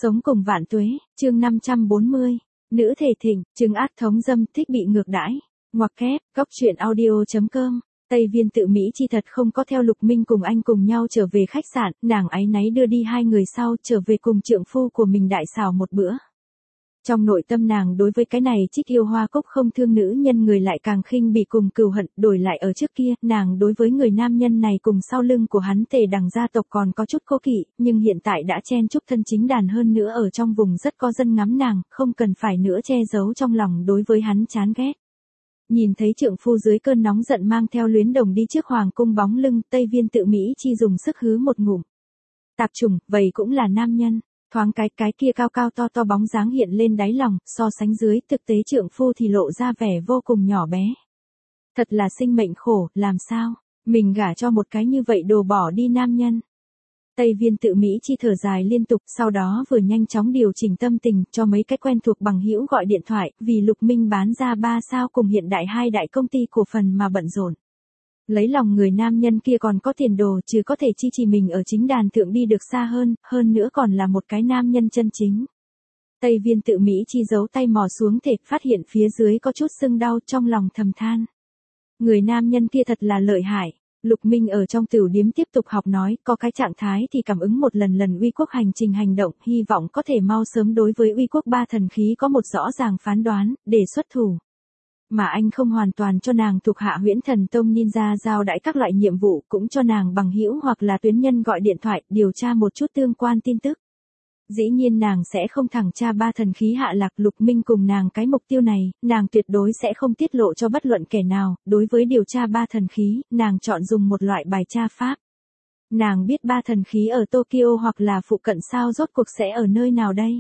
Sống cùng vạn tuế, chương 540. Nữ thể thịnh, chứng ác thống dâm thích bị ngược đãi. Ngoặc kép, góc truyện audio.com. Tây Viên Tự Mỹ chi thật không có theo Lục Minh cùng anh cùng nhau trở về khách sạn, nàng áy náy đưa đi hai người sau trở về cùng trượng phu của mình đại xảo một bữa. Trong nội tâm nàng đối với cái này trích yêu hoa cúc không thương nữ nhân người lại càng khinh bị cùng cừu hận, đổi lại ở trước kia, nàng đối với người nam nhân này cùng sau lưng của hắn Tề Đằng gia tộc còn có chút cố kỵ, nhưng hiện tại đã chen chúc thân chính đàn hơn nữa ở trong vùng rất có dân ngắm nàng, không cần phải nữa che giấu trong lòng đối với hắn chán ghét. Nhìn thấy trượng phu dưới cơn nóng giận mang theo luyến đồng đi trước hoàng cung bóng lưng, Tây Viên Tự Mỹ chi dùng sức hứ một ngụm. Tạp trùng, vậy cũng là nam nhân. Thoáng cái kia cao cao to to bóng dáng hiện lên đáy lòng, so sánh dưới thực tế trượng phu thì lộ ra vẻ vô cùng nhỏ bé. Thật là sinh mệnh khổ, làm sao, mình gả cho một cái như vậy đồ bỏ đi nam nhân. Tây Viên Tự Mỹ chi thở dài liên tục, sau đó vừa nhanh chóng điều chỉnh tâm tình cho mấy cái quen thuộc bằng hữu gọi điện thoại, vì Lục Minh bán ra 3 sao cùng hiện đại 2 đại công ty cổ phần mà bận rộn. Lấy lòng người nam nhân kia còn có tiền đồ chứ có thể chi trì mình ở chính đàn thượng đi được xa hơn nữa còn là một cái nam nhân chân chính. Tây Viên Tự Mỹ chi giấu tay mò xuống thịt phát hiện phía dưới có chút sưng đau trong lòng thầm than. Người nam nhân kia thật là lợi hại. Lục Minh ở trong tửu điếm tiếp tục học nói, có cái trạng thái thì cảm ứng một lần uy quốc hành trình hành động, hy vọng có thể mau sớm đối với uy quốc ba thần khí có một rõ ràng phán đoán, để xuất thủ. Mà anh không hoàn toàn cho nàng thuộc hạ Huyễn Thần Tông Ninja giao đãi các loại nhiệm vụ, cũng cho nàng bằng hữu hoặc là tuyến nhân gọi điện thoại, điều tra một chút tương quan tin tức. Dĩ nhiên nàng sẽ không thẳng tra ba thần khí hạ lạc. Lục Minh cùng nàng cái mục tiêu này, nàng tuyệt đối sẽ không tiết lộ cho bất luận kẻ nào. Đối với điều tra ba thần khí, nàng chọn dùng một loại bài tra pháp. Nàng biết ba thần khí ở Tokyo hoặc là phụ cận sao, rốt cuộc sẽ ở nơi nào đây?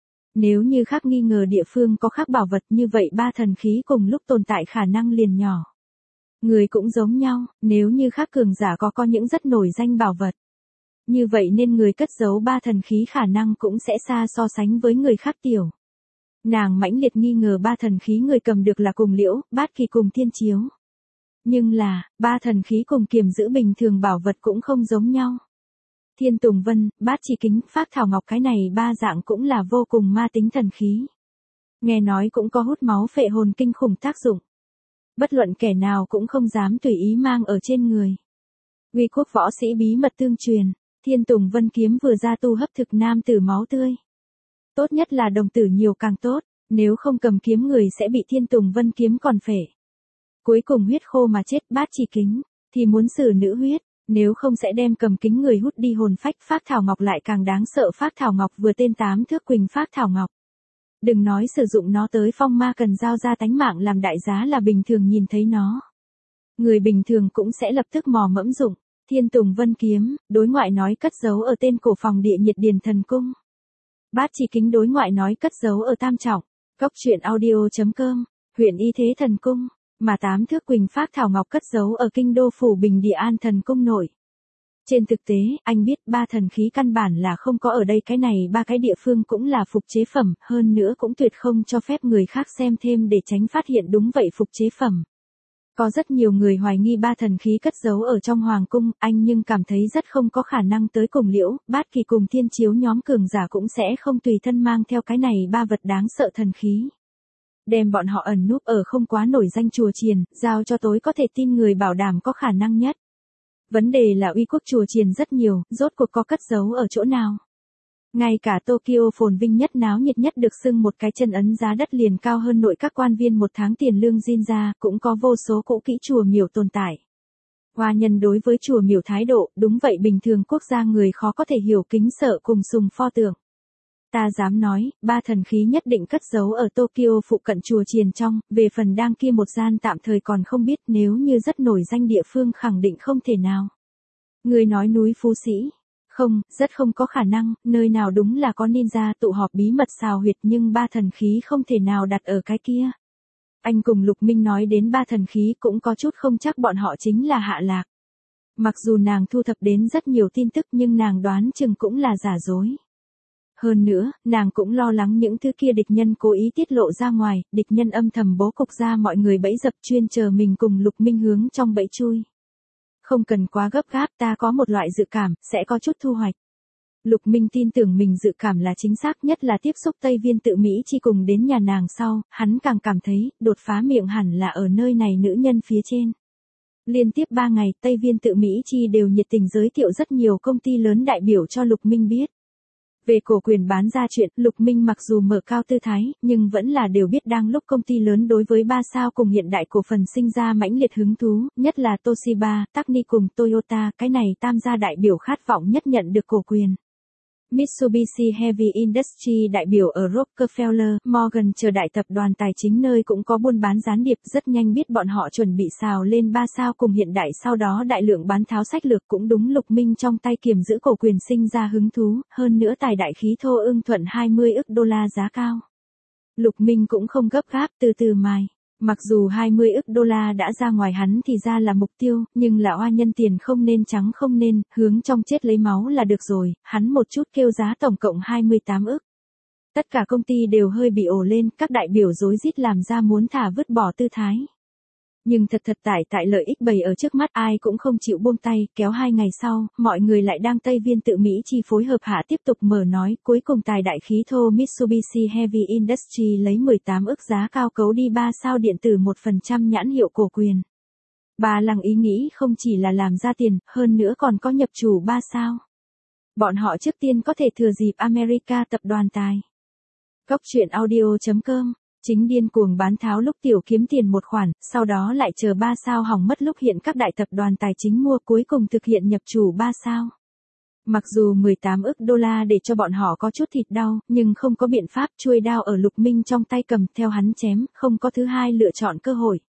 Nếu như khác nghi ngờ địa phương có khác bảo vật, như vậy ba thần khí cùng lúc tồn tại khả năng liền nhỏ. Người cũng giống nhau, nếu như khác cường giả có những rất nổi danh bảo vật. Như vậy nên người cất giấu ba thần khí khả năng cũng sẽ xa so sánh với người khác tiểu. Nàng mãnh liệt nghi ngờ ba thần khí người cầm được là cùng Liễu, Bát Kỳ cùng Thiên Chiếu. Nhưng là, ba thần khí cùng kiềm giữ bình thường bảo vật cũng không giống nhau. Thiên Tùng Vân, Bát Chỉ Kính, Phác Thảo Ngọc cái này ba dạng cũng là vô cùng ma tính thần khí. Nghe nói cũng có hút máu phệ hồn kinh khủng tác dụng. Bất luận kẻ nào cũng không dám tùy ý mang ở trên người. Uy quốc võ sĩ bí mật tương truyền, Thiên Tùng Vân kiếm vừa ra tu hấp thực nam tử máu tươi. Tốt nhất là đồng tử nhiều càng tốt, nếu không cầm kiếm người sẽ bị Thiên Tùng Vân kiếm còn phệ. Cuối cùng huyết khô mà chết. Bát Chỉ Kính thì muốn xử nữ huyết, nếu không sẽ đem cầm kính người hút đi hồn phách. Phác Thảo Ngọc lại càng đáng sợ, Phác Thảo Ngọc vừa tên 8 thước quỳnh Phác Thảo Ngọc. Đừng nói sử dụng nó tới phong ma cần giao ra tánh mạng làm đại giá là bình thường nhìn thấy nó. Người bình thường cũng sẽ lập tức mò mẫm dụng. Thiên Tùng Vân kiếm, đối ngoại nói cất giấu ở tên cổ phòng Địa Nhiệt Điền Thần Cung. Bát Chỉ Kính đối ngoại nói cất giấu ở Tam Trọng, góc truyện audio.com, huyện Y Thế Thần Cung, mà 8 thước quỳnh Phác Thảo Ngọc cất giấu ở kinh đô phủ Bình Địa An Thần Cung nội. Trên thực tế, anh biết ba thần khí căn bản là không có ở đây, cái này ba cái địa phương cũng là phục chế phẩm, hơn nữa cũng tuyệt không cho phép người khác xem thêm để tránh phát hiện đúng vậy phục chế phẩm. Có rất nhiều người hoài nghi ba thần khí cất giấu ở trong hoàng cung, anh nhưng cảm thấy rất không có khả năng tới cùng Liễu, Bát Kỳ cùng Thiên Chiếu nhóm cường giả cũng sẽ không tùy thân mang theo cái này ba vật đáng sợ thần khí. Đem bọn họ ẩn núp ở không quá nổi danh chùa chiền, giao cho tối có thể tin người bảo đảm có khả năng nhất. Vấn đề là uy quốc chùa chiền rất nhiều, rốt cuộc có cất giấu ở chỗ nào? Ngay cả Tokyo phồn vinh nhất náo nhiệt nhất được xưng một cái chân ấn giá đất liền cao hơn nội các quan viên một tháng tiền lương Jinja, cũng có vô số cũ kỹ chùa miểu tồn tại. Hoa nhân đối với chùa miểu thái độ, đúng vậy bình thường quốc gia người khó có thể hiểu, kính sợ cùng sùng pho tượng. Ta dám nói, ba thần khí nhất định cất giấu ở Tokyo phụ cận chùa chiền trong, về phần đang kia một gian tạm thời còn không biết, nếu như rất nổi danh địa phương khẳng định không thể nào. Người nói núi Phú Sĩ. Không, rất không có khả năng, nơi nào đúng là có ninja tụ họp bí mật xào huyệt, nhưng ba thần khí không thể nào đặt ở cái kia. Anh cùng Lục Minh nói đến ba thần khí cũng có chút không chắc bọn họ chính là hạ lạc. Mặc dù nàng thu thập đến rất nhiều tin tức nhưng nàng đoán chừng cũng là giả dối. Hơn nữa, nàng cũng lo lắng những thứ kia địch nhân cố ý tiết lộ ra ngoài, địch nhân âm thầm bố cục ra mọi người bẫy dập chuyên chờ mình cùng Lục Minh hướng trong bẫy chui. Không cần quá gấp gáp, ta có một loại dự cảm, sẽ có chút thu hoạch. Lục Minh tin tưởng mình dự cảm là chính xác, nhất là tiếp xúc Tây Viên Tự Mỹ Chi cùng đến nhà nàng sau, hắn càng cảm thấy, đột phá miệng hẳn là ở nơi này nữ nhân phía trên. Liên tiếp 3 ngày, Tây Viên Tự Mỹ Chi đều nhiệt tình giới thiệu rất nhiều công ty lớn đại biểu cho Lục Minh biết. Về cổ quyền bán ra chuyện, Lục Minh mặc dù mở cao tư thái, nhưng vẫn là đều biết đang lúc công ty lớn đối với 3 sao cùng hiện đại cổ phần sinh ra mãnh liệt hứng thú, nhất là Toshiba, Takni cùng Toyota, cái này tam gia đại biểu khát vọng nhất nhận được cổ quyền. Mitsubishi Heavy Industry đại biểu ở Rockefeller, Morgan chờ đại tập đoàn tài chính nơi cũng có buôn bán gián điệp, rất nhanh biết bọn họ chuẩn bị xào lên 3 sao cùng hiện đại, sau đó đại lượng bán tháo sách lược cũng đúng Lục Minh trong tay kiềm giữ cổ quyền sinh ra hứng thú, hơn nữa tài đại khí thô ưng thuận 20 ức đô la giá cao. Lục Minh cũng không gấp gáp, từ từ mài. Mặc dù 20 ức đô la đã ra ngoài hắn thì ra là mục tiêu, nhưng là oa nhân tiền không nên trắng không nên, hướng trong chết lấy máu là được rồi, hắn một chút kêu giá tổng cộng 28 ức. Tất cả công ty đều hơi bị ồ lên, các đại biểu rối rít làm ra muốn thả vứt bỏ tư thái. Nhưng thật tại lợi ích bày ở trước mắt, ai cũng không chịu buông tay, kéo 2 ngày sau, mọi người lại đang Tây Viên Tự Mỹ Chi phối hợp hạ tiếp tục mở nói, cuối cùng tài đại khí thô Mitsubishi Heavy Industry lấy 18 ức giá cao cấu đi 3 sao điện tử 1% nhãn hiệu cổ quyền. Bà Lăng ý nghĩ không chỉ là làm ra tiền, hơn nữa còn có nhập chủ 3 sao. Bọn họ trước tiên có thể thừa dịp America tập đoàn tài. Góc truyện audio.com Chính điên cuồng bán tháo lúc tiểu kiếm tiền một khoản, sau đó lại chờ 3 sao hỏng mất lúc hiện các đại tập đoàn tài chính mua, cuối cùng thực hiện nhập chủ 3 sao. Mặc dù 18 ức đô la để cho bọn họ có chút thịt đau, nhưng không có biện pháp, chuôi đao ở Lục Minh trong tay cầm theo hắn chém, không có thứ hai lựa chọn cơ hội.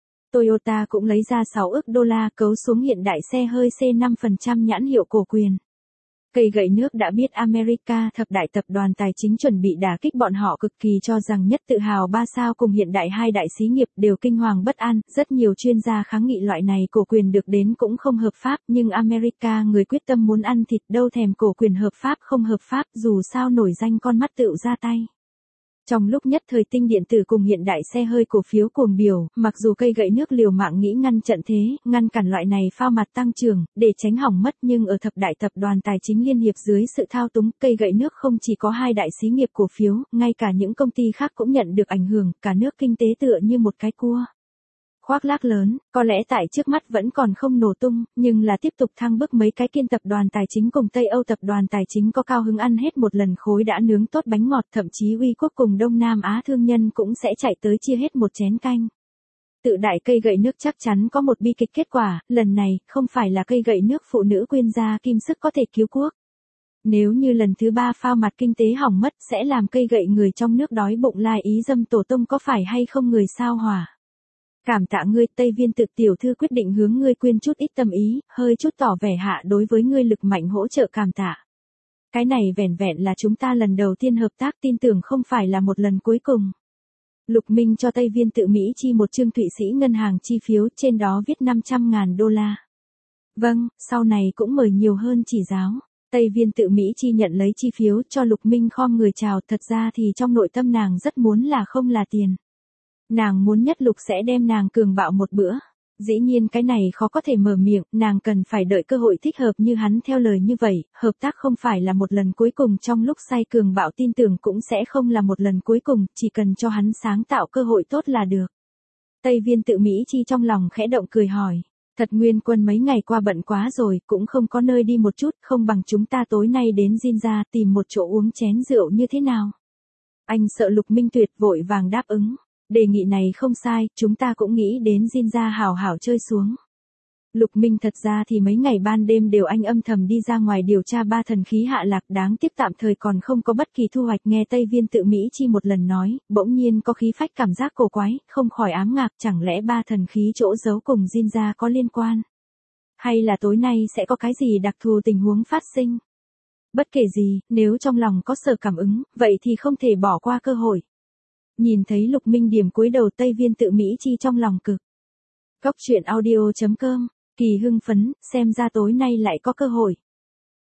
Toyota cũng lấy ra 6 ức đô la cấu xuống hiện đại xe hơi C5% nhãn hiệu cổ quyền. Cây gậy nước đã biết America thập đại tập đoàn tài chính chuẩn bị đả kích bọn họ, cực kỳ cho rằng nhất tự hào 3 sao cùng hiện đại hai đại xí nghiệp đều kinh hoàng bất an, rất nhiều chuyên gia kháng nghị loại này cổ quyền được đến cũng không hợp pháp, nhưng America người quyết tâm muốn ăn thịt, đâu thèm cổ quyền hợp pháp không hợp pháp, dù sao nổi danh con mắt tựu ra tay. Trong lúc nhất thời Tinh điện tử cùng hiện đại xe hơi cổ phiếu cuồng biểu, mặc dù cây gậy nước liều mạng nghĩ ngăn trận thế, ngăn cản loại này phao mặt tăng trưởng, để tránh hỏng mất, nhưng ở thập đại tập đoàn tài chính liên hiệp dưới sự thao túng, cây gậy nước không chỉ có hai đại xí nghiệp cổ phiếu, ngay cả những công ty khác cũng nhận được ảnh hưởng, cả nước kinh tế tựa như một cái cua. Khoác lác lớn, có lẽ tại trước mắt vẫn còn không nổ tung, nhưng là tiếp tục thăng bước mấy cái kiên tập đoàn tài chính cùng Tây Âu tập đoàn tài chính có cao hứng ăn hết một lần khối đã nướng tốt bánh ngọt, thậm chí Uy Quốc cùng Đông Nam Á thương nhân cũng sẽ chạy tới chia hết một chén canh. Tự đại cây gậy nước chắc chắn có một bi kịch kết quả, lần này không phải là cây gậy nước phụ nữ quyên gia kim sức có thể cứu quốc. Nếu như lần thứ 3 phao mặt kinh tế hỏng mất sẽ làm cây gậy người trong nước đói bụng lai ý dâm tổ tông, có phải hay không người sao hỏa. Cảm tạ ngươi, Tây Viên Tự tiểu thư quyết định hướng ngươi quyên chút ít tâm ý, hơi chút tỏ vẻ hạ đối với ngươi lực mạnh hỗ trợ, cảm tạ. Cái này vẻn vẹn là chúng ta lần đầu tiên hợp tác, tin tưởng không phải là một lần cuối cùng. Lục Minh cho Tây Viên Tự Mỹ Chi một chương Thụy Sĩ ngân hàng chi phiếu, trên đó viết 500.000 đô la. Vâng, sau này cũng mời nhiều hơn chỉ giáo. Tây Viên Tự Mỹ Chi nhận lấy chi phiếu cho Lục Minh khom người chào, thật ra thì trong nội tâm nàng rất muốn là không là tiền. Nàng muốn nhất Lục sẽ đem nàng cường bạo một bữa. Dĩ nhiên cái này khó có thể mở miệng, nàng cần phải đợi cơ hội thích hợp như hắn theo lời như vậy, hợp tác không phải là một lần cuối cùng, trong lúc say cường bạo tin tưởng cũng sẽ không là một lần cuối cùng, chỉ cần cho hắn sáng tạo cơ hội tốt là được. Tây Viên Tự Mỹ Chi trong lòng khẽ động cười hỏi, thật Nguyên Quân mấy ngày qua bận quá rồi, cũng không có nơi đi một chút, không bằng chúng ta tối nay đến Jinja tìm một chỗ uống chén rượu như thế nào? Anh sợ Lục Minh tuyệt vội vàng đáp ứng. Đề nghị này không sai, chúng ta cũng nghĩ đến Jinja hào hảo chơi xuống. Lục Minh thật ra thì mấy ngày ban đêm đều anh âm thầm đi ra ngoài điều tra 3 thần khí hạ lạc, đáng tiếc tạm thời còn không có bất kỳ thu hoạch. Nghe Tây Viên Tự Mỹ Chi một lần nói, bỗng nhiên có khí phách cảm giác cổ quái, không khỏi ám ngạc, chẳng lẽ 3 thần khí chỗ giấu cùng Jinja có liên quan? Hay là tối nay sẽ có cái gì đặc thù tình huống phát sinh? Bất kể gì, nếu trong lòng có sở cảm ứng, vậy thì không thể bỏ qua cơ hội. Nhìn thấy Lục Minh điểm cúi đầu, Tây Viên Tự Mỹ Chi trong lòng cực. Góc truyện audio.com, kỳ hưng phấn, xem ra tối nay lại có cơ hội.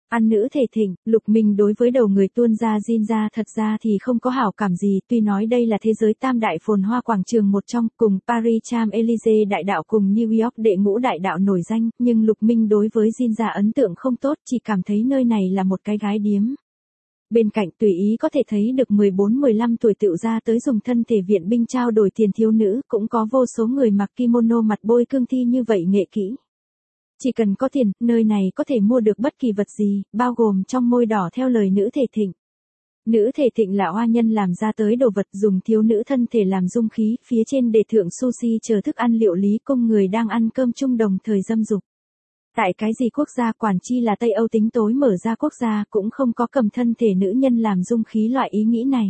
Ăn nữ thể thịnh, Lục Minh đối với đầu người tuôn ra Jin ra thật ra thì không có hảo cảm gì, tuy nói đây là thế giới tam đại phồn hoa quảng trường một trong, cùng Paris Champs-Élysées đại đạo cùng New York đệ ngũ đại đạo nổi danh, nhưng Lục Minh đối với Jin ra ấn tượng không tốt, chỉ cảm thấy nơi này là một cái gái điếm. Bên cạnh tùy ý có thể thấy được 14-15 tuổi tựu ra tới dùng thân thể viện binh trao đổi tiền thiếu nữ, cũng có vô số người mặc kimono mặt bôi cương thi như vậy nghệ kỹ. Chỉ cần có tiền, nơi này có thể mua được bất kỳ vật gì, bao gồm trong môi đỏ theo lời nữ thể thịnh. Nữ thể thịnh là oa nhân làm ra tới đồ vật dùng thiếu nữ thân thể làm dung khí, phía trên để thượng sushi chờ thức ăn liệu lý cung người đang ăn cơm chung đồng thời dâm dục. Tại cái gì quốc gia quản chi là Tây Âu tính tối mở ra quốc gia cũng không có cầm thân thể nữ nhân làm dung khí loại ý nghĩ này.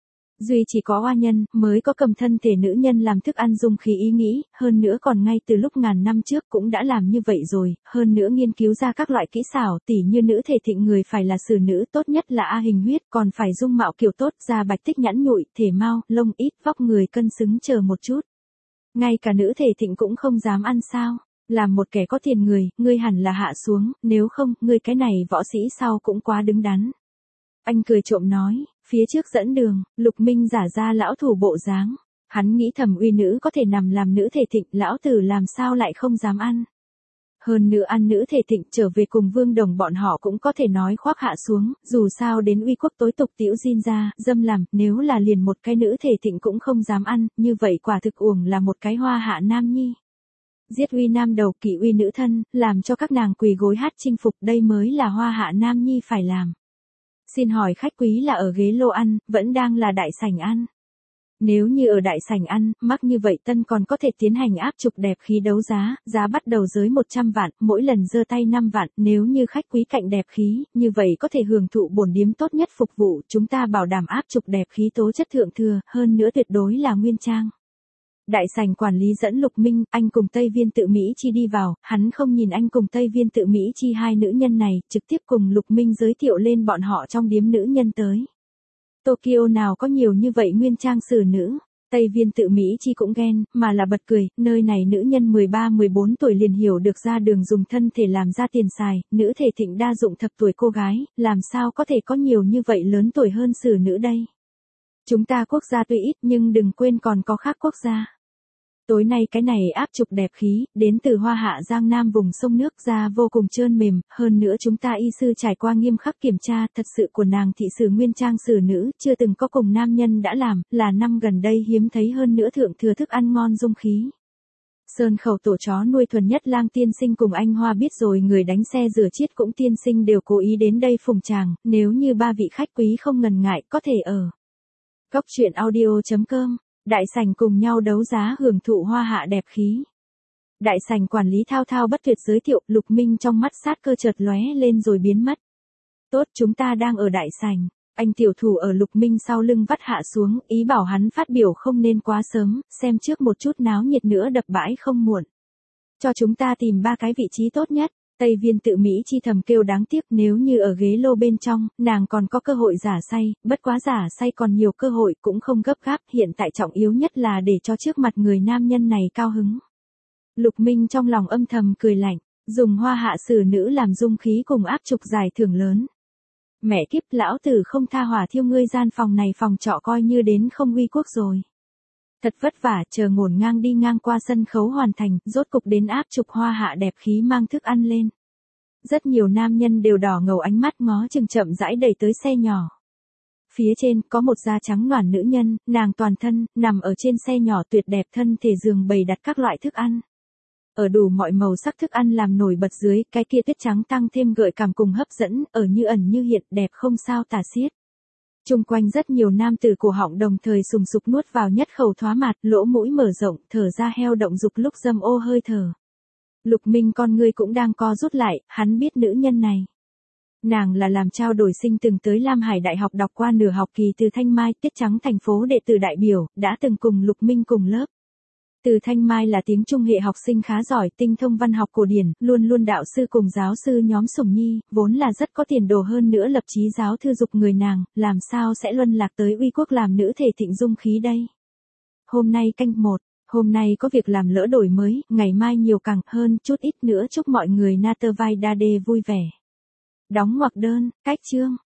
Duy chỉ có oa nhân mới có cầm thân thể nữ nhân làm thức ăn dung khí ý nghĩ, hơn nữa còn ngay từ lúc ngàn năm trước cũng đã làm như vậy rồi, hơn nữa nghiên cứu ra các loại kỹ xảo tỉ như nữ thể thịnh người phải là xử nữ tốt nhất là A hình huyết, còn phải dung mạo kiểu tốt, da bạch tích nhẵn nhụi, thể mau, lông ít, vóc người cân xứng chờ một chút. Ngay cả nữ thể thịnh cũng không dám ăn sao, làm một kẻ có tiền người, ngươi hẳn là hạ xuống, nếu không, ngươi cái này võ sĩ sau cũng quá đứng đắn. Anh cười trộm nói, phía trước dẫn đường, Lục Minh giả ra lão thủ bộ dáng. Hắn nghĩ thầm uy nữ có thể nằm làm nữ thể thịnh, lão tử làm sao lại không dám ăn. Hơn nữa ăn nữ thể thịnh trở về cùng Vương Đồng bọn họ cũng có thể nói khoác hạ xuống, dù sao đến uy quốc tối tục tiểu Jin ra, dâm làm, nếu là liền một cái nữ thể thịnh cũng không dám ăn, như vậy quả thực uổng là một cái hoa hạ nam nhi. Giết uy nam đầu kỵ uy nữ thân, làm cho các nàng quỳ gối hát chinh phục, đây mới là hoa hạ nam nhi phải làm. Xin hỏi khách quý là ở ghế lô ăn, vẫn đang là đại sảnh ăn. Nếu như ở đại sảnh ăn, mắc như vậy tân còn có thể tiến hành áp trục đẹp khí đấu giá, giá bắt đầu dưới 100 vạn, mỗi lần giơ tay 5 vạn, nếu như khách quý cạnh đẹp khí, như vậy có thể hưởng thụ bổn điếm tốt nhất phục vụ, chúng ta bảo đảm áp trục đẹp khí tố chất thượng thừa, hơn nữa tuyệt đối là nguyên trang. Đại sảnh quản lý dẫn Lục Minh, anh cùng Tây Viên Tự Mỹ Chi đi vào, hắn không nhìn anh cùng Tây Viên Tự Mỹ Chi hai nữ nhân này, trực tiếp cùng Lục Minh giới thiệu lên bọn họ trong điếm nữ nhân tới. Tokyo nào có nhiều như vậy nguyên trang xử nữ, Tây Viên Tự Mỹ Chi cũng ghen, mà là bật cười, nơi này nữ nhân 13-14 tuổi liền hiểu được ra đường dùng thân thể làm ra tiền xài, nữ thể thịnh đa dụng thập tuổi cô gái, làm sao có thể có nhiều như vậy lớn tuổi hơn xử nữ đây. Chúng ta quốc gia tuy ít nhưng đừng quên còn có khác quốc gia. Tối nay cái này áp trục đẹp khí, đến từ Hoa Hạ Giang Nam vùng sông nước ra vô cùng trơn mềm, hơn nữa chúng ta y sư trải qua nghiêm khắc kiểm tra, thật sự của nàng thị sử nguyên trang xử nữ, chưa từng có cùng nam nhân đã làm, là năm gần đây hiếm thấy hơn nữa thượng thừa thức ăn ngon dung khí. Sơn Khẩu tổ chó nuôi thuần nhất Lang tiên sinh cùng anh Hoa biết rồi người đánh xe rửa chiết cũng tiên sinh đều cố ý đến đây phùng tràng, nếu như ba vị khách quý không ngần ngại có thể ở Cóc truyện audio.com, đại sảnh cùng nhau đấu giá hưởng thụ hoa hạ đẹp khí. Đại sảnh quản lý thao thao bất tuyệt giới thiệu, Lục Minh trong mắt sát cơ chợt lóe lên rồi biến mất. Tốt, chúng ta đang ở đại sảnh. Anh tiểu thủ ở Lục Minh sau lưng vắt hạ xuống, ý bảo hắn phát biểu không nên quá sớm, xem trước một chút náo nhiệt nữa đập bãi không muộn. Cho chúng ta tìm ba cái vị trí tốt nhất. Tây Viên Tự Mỹ Chi thầm kêu đáng tiếc, nếu như ở ghế lô bên trong, nàng còn có cơ hội giả say, bất quá giả say còn nhiều cơ hội cũng không gấp gáp, hiện tại trọng yếu nhất là để cho trước mặt người nam nhân này cao hứng. Lục Minh trong lòng âm thầm cười lạnh, dùng hoa hạ xử nữ làm dung khí cùng áp trục giải thưởng lớn. Mẹ kiếp, lão tử không tha hỏa thiêu ngươi gian phòng này phòng trọ coi như đến không uy quốc rồi. Thật vất vả chờ ngổn ngang đi ngang qua sân khấu hoàn thành, rốt cục đến áp trục hoa hạ đẹp khí mang thức ăn lên. Rất nhiều nam nhân đều đỏ ngầu ánh mắt ngó chừng chậm rãi đẩy tới xe nhỏ. Phía trên có một da trắng noàn nữ nhân, nàng toàn thân, nằm ở trên xe nhỏ tuyệt đẹp thân thể giường bày đặt các loại thức ăn. Ở đủ mọi màu sắc thức ăn làm nổi bật dưới, cái kia tuyết trắng tăng thêm gợi cảm cùng hấp dẫn, ở như ẩn như hiện đẹp không sao tả xiết. Trung quanh rất nhiều nam tử cổ họng đồng thời sùng sục nuốt vào nhất khẩu thoá mạt, lỗ mũi mở rộng, thở ra heo động dục lúc dâm ô hơi thở. Lục Minh con ngươi cũng đang co rút lại, hắn biết nữ nhân này. Nàng là làm trao đổi sinh từng tới Lam Hải Đại học đọc qua nửa học kỳ từ Thanh Mai, Tiết Trắng thành phố đệ tử đại biểu, đã từng cùng Lục Minh cùng lớp. Từ Thanh Mai là tiếng Trung hệ học sinh khá giỏi, tinh thông văn học cổ điển, luôn luôn đạo sư cùng giáo sư nhóm sủng nhi, vốn là rất có tiền đồ hơn nữa lập chí giáo thư dục người nàng, làm sao sẽ luân lạc tới uy quốc làm nữ thể thịnh dung khí đây. Hôm nay canh 1, hôm nay có việc làm lỡ đổi mới, ngày mai nhiều càng hơn chút ít nữa chúc mọi người Natervai Đa Đê vui vẻ. Đóng ngoặc đơn, cách chương.